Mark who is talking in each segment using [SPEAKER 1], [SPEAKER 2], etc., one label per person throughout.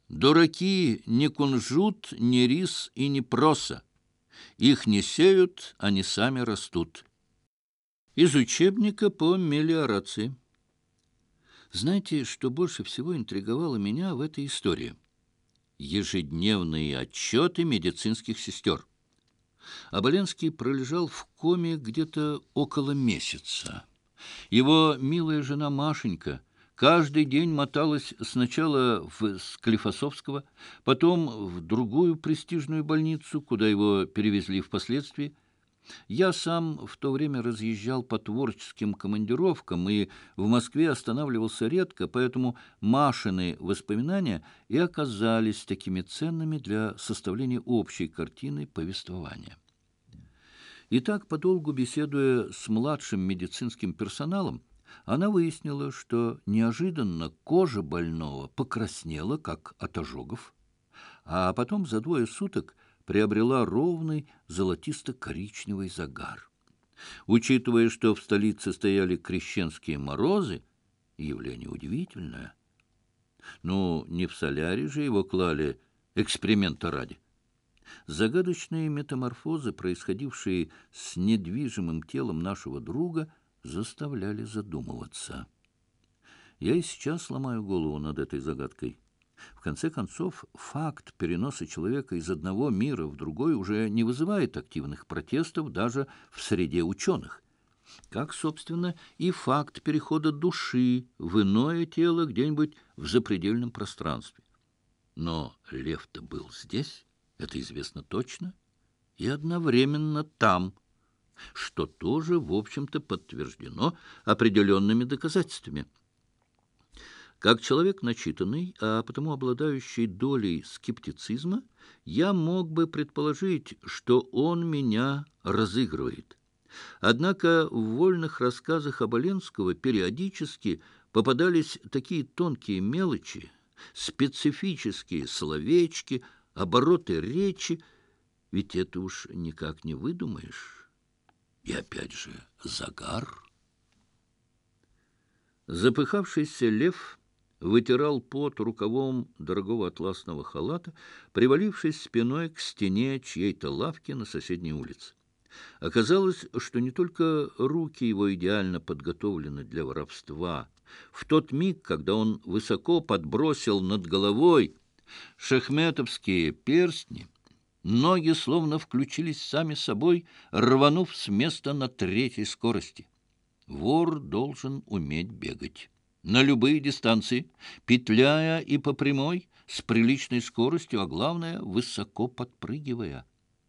[SPEAKER 1] Дураки не кунжут, не рис и не проса. Их не сеют, они сами растут. Из учебника по мелиорации. Знаете, что больше всего интриговало меня в этой истории? Ежедневные отчеты медицинских сестер. Оболенский пролежал в коме где-то около месяца. Его милая жена Машенька каждый день моталась сначала в Склифосовского, потом в другую престижную больницу, куда его перевезли впоследствии. Я сам в то время разъезжал по творческим командировкам и в Москве останавливался редко, поэтому Машины воспоминания и оказались такими ценными для составления общей картины повествования. И так, подолгу беседуя с младшим медицинским персоналом, она выяснила, что неожиданно кожа больного покраснела, как от ожогов, а потом за 2 суток приобрела ровный золотисто-коричневый загар. Учитывая, что в столице стояли крещенские морозы, явление удивительное. Ну, не в соляре же его клали эксперимента ради. Загадочные метаморфозы, происходившие с недвижимым телом нашего друга, заставляли задумываться. Я и сейчас ломаю голову над этой загадкой. В конце концов, факт переноса человека из одного мира в другой уже не вызывает активных протестов даже в среде ученых. Как, собственно, и факт перехода души в иное тело где-нибудь в запредельном пространстве. Но Лев-то был здесь, это известно точно, и одновременно там, что тоже, в общем-то, подтверждено определенными доказательствами. Как человек начитанный, а потому обладающий долей скептицизма, я мог бы предположить, что он меня разыгрывает. Однако в вольных рассказах Оболенского периодически попадались такие тонкие мелочи, специфические словечки, обороты речи, ведь это уж никак не выдумаешь. И опять же загар. Запыхавшийся Лев вытирал пот рукавом дорогого атласного халата, привалившись спиной к стене чьей-то лавки на соседней улице. Оказалось, что не только руки его идеально подготовлены для воровства. В тот миг, когда он высоко подбросил над головой шахметовские перстни, ноги словно включились сами собой, рванув с места на 3-й скорости. Вор должен уметь бегать на любые дистанции, петляя и по прямой, с приличной скоростью, а главное, высоко подпрыгивая.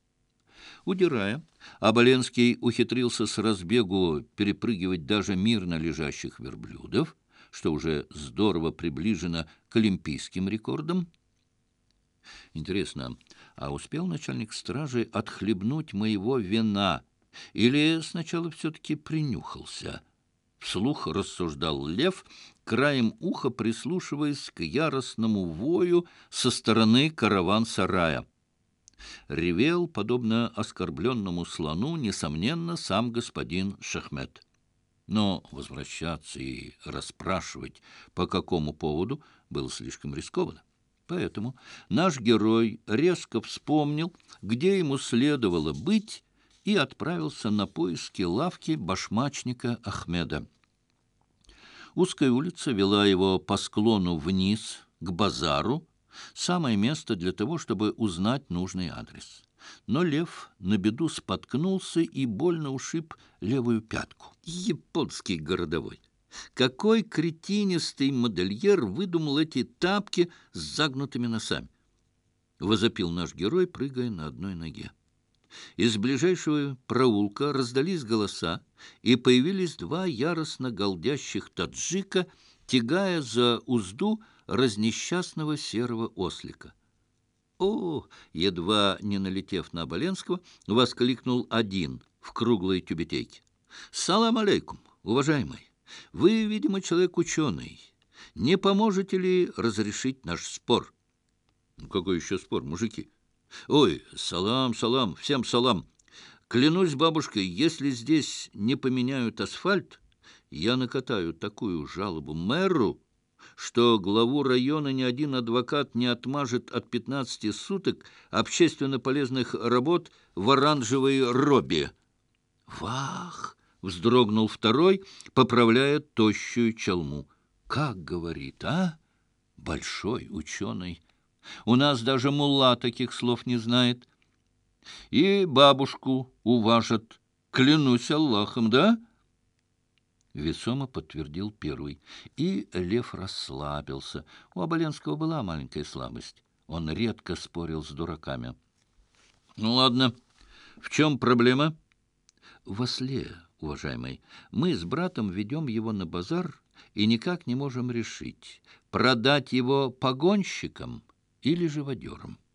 [SPEAKER 1] Удирая, Оболенский ухитрился с разбегу перепрыгивать даже мирно лежащих верблюдов, что уже здорово приближено к олимпийским рекордам. Интересно, а успел начальник стражи отхлебнуть моего вина или сначала все-таки принюхался? Вслух рассуждал Лев, краем уха прислушиваясь к яростному вою со стороны караван-сарая. Ревел, подобно оскорбленному слону, несомненно, сам господин Шахмет. Но возвращаться и расспрашивать, по какому поводу, было слишком рискованно. Поэтому наш герой резко вспомнил, где ему следовало быть, и отправился на поиски лавки башмачника Ахмеда. Узкая улица вела его по склону вниз, к базару, самое место для того, чтобы узнать нужный адрес. Но Лев на беду споткнулся и больно ушиб левую пятку. Японский городовой! Какой кретинистый модельер выдумал эти тапки с загнутыми носами? Возопил наш герой, прыгая на одной ноге. Из ближайшего проулка раздались голоса, и появились 2 яростно галдящих таджика, тягая за узду разнесчастного серого ослика. «О!» — едва не налетев на Оболенского, воскликнул один в круглой тюбетейке. «Салам алейкум, уважаемый! Вы, видимо, человек ученый. Не поможете ли разрешить наш спор?» «Какой еще спор, мужики?» «Ой, салам, салам, всем салам! Клянусь бабушкой, если здесь не поменяют асфальт, я накатаю такую жалобу мэру, что главу района ни один адвокат не отмажет от 15 суток общественно полезных работ в оранжевой робе. «Вах!» — вздрогнул второй, поправляя тощую чалму. «Как говорит, а? Большой ученый! У нас даже мулла таких слов не знает. И бабушку уважат, клянусь Аллахом, да?» Весомо подтвердил первый. И Лев расслабился. У Оболенского была маленькая слабость. Он редко спорил с дураками. «Ну, ладно. В чем проблема?» «В осле, уважаемый. Мы с братом ведем его на базар и никак не можем решить, продать его погонщикам или живодерам».